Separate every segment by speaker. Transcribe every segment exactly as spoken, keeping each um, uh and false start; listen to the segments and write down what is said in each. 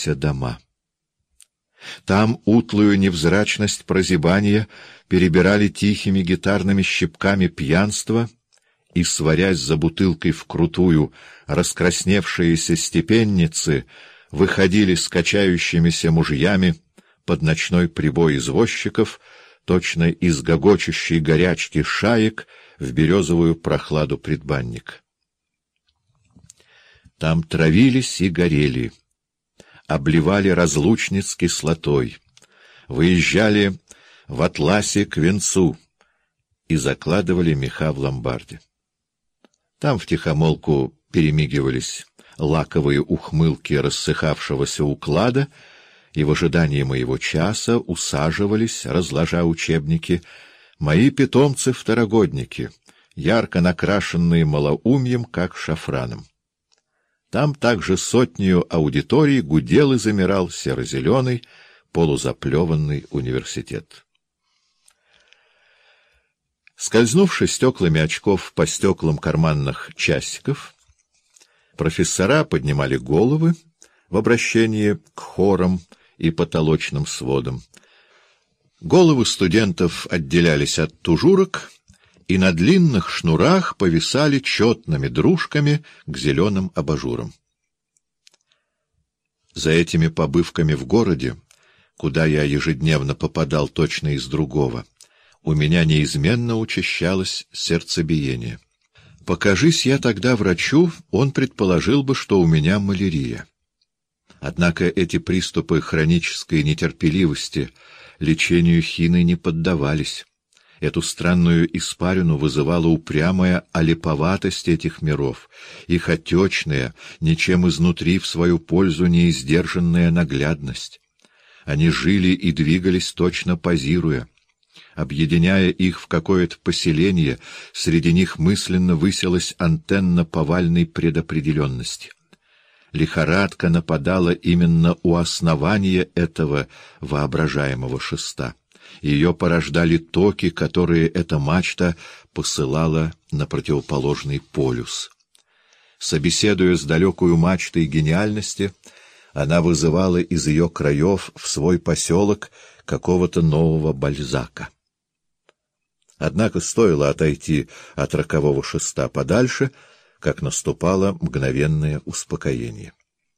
Speaker 1: покосившиеся дома. Там утлую невзрачность прозябания перебирали тихими гитарными щипками пьянства и, сварясь за бутылкой вкрутую, раскрасневшиеся степенницы выходили с качающимися мужьями под ночной прибой извозчиков, точно из гогочущей горячки шаек в березовую прохладу предбанник. Там травились и горели, обливали разлучниц кислотой, выезжали в атласе к венцу и закладывали меха в ломбарде. Там втихомолку перемигивались лаковые ухмылки рассыхавшегося уклада, и в ожидании моего часа усаживались, разложа учебники, мои питомцы-второгодники, ярко накрашенные малоумьем, как шафраном. Там также сотнею аудиторий гудел и замирал серо-зеленый, полузаплеванный университет. Скользнувши стеклами очков по стеклам карманных часиков, профессора поднимали головы в обращении к хорам и потолочным сводам. Головы студентов отделялись от тужурок, и на длинных шнурах повисали четными дружками к зеленым абажурам. За этими побывками в городе, куда я ежедневно попадал точно из другого, у меня неизменно учащалось сердцебиение. Покажись я тогда врачу, он предположил бы, что у меня малярия. Однако эти приступы хронической нетерпеливости лечению хиной не поддавались. Эту странную испарину вызывала упрямая олиповатость этих миров, их отечная, ничем изнутри в свою пользу неиздержанная наглядность. Они жили и двигались точно позируя. Объединяя их в какое-то поселение, среди них мысленно высилась антенна повальной предопределенности. Лихорадка нападала именно у основания этого воображаемого шеста. Ее порождали токи, которые эта мачта посылала на противоположный полюс. Собеседуя с далекою мачтой гениальности, она вызывала из ее краев в свой поселок какого-то нового Бальзака. Однако стоило отойти от рокового шеста подальше, как наступало мгновенное успокоение.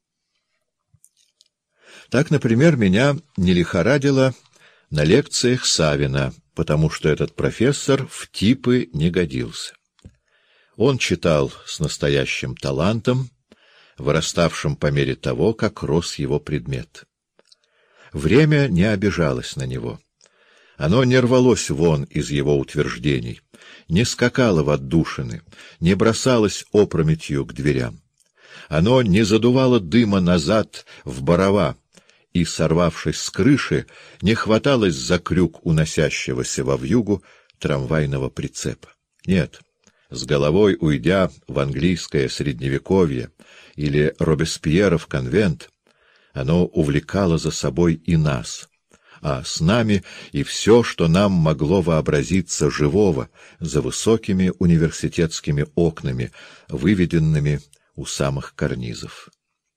Speaker 1: Так, например, меня не лихорадило на лекциях Савина, потому что этот профессор в типы не годился. Он читал с настоящим талантом, выраставшим по мере того, как рос его предмет. Время не обижалось на него. Оно не рвалось вон из его утверждений, не скакало в отдушины, не бросалось опрометью к дверям. Оно не задувало дыма назад в барова и, сорвавшись с крыши, не хваталось за крюк уносящегося во вьюгу трамвайного прицепа. Нет, с головой уйдя в английское средневековье или Робеспьеров конвент, оно увлекало за собой и нас, а с нами и все, что нам могло вообразиться живого за высокими университетскими окнами, выведенными у самых карнизов.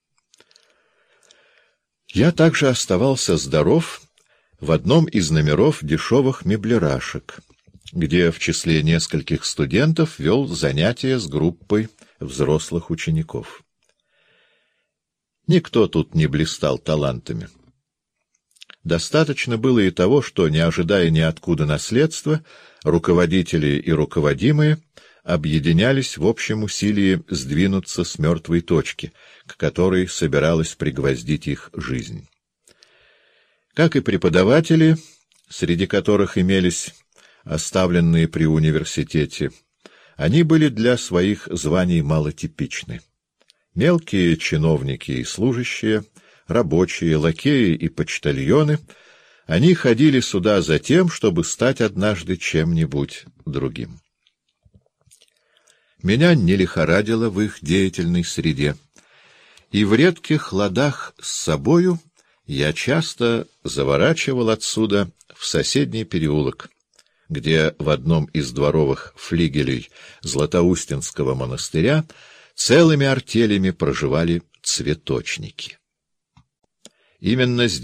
Speaker 1: Я также оставался здоров в одном из номеров дешевых меблерашек, где в числе нескольких студентов вел занятия с группой взрослых учеников. Никто тут не блистал талантами. Достаточно было и того, что, не ожидая ниоткуда наследства, руководители и руководимые объединялись в общем усилии сдвинуться с мертвой точки, к которой собиралась пригвоздить их жизнь. Как и преподаватели, среди которых имелись оставленные при университете, они были для своих званий малотипичны. Мелкие чиновники и служащие, рабочие, лакеи и почтальоны, они ходили сюда за тем, чтобы стать однажды чем-нибудь другим. Меня не лихорадило в их деятельной среде, и в редких ладах с собою я часто заворачивал отсюда в соседний переулок, где в одном из дворовых флигелей Златоустинского монастыря целыми артелями проживали цветочники. Именно здесь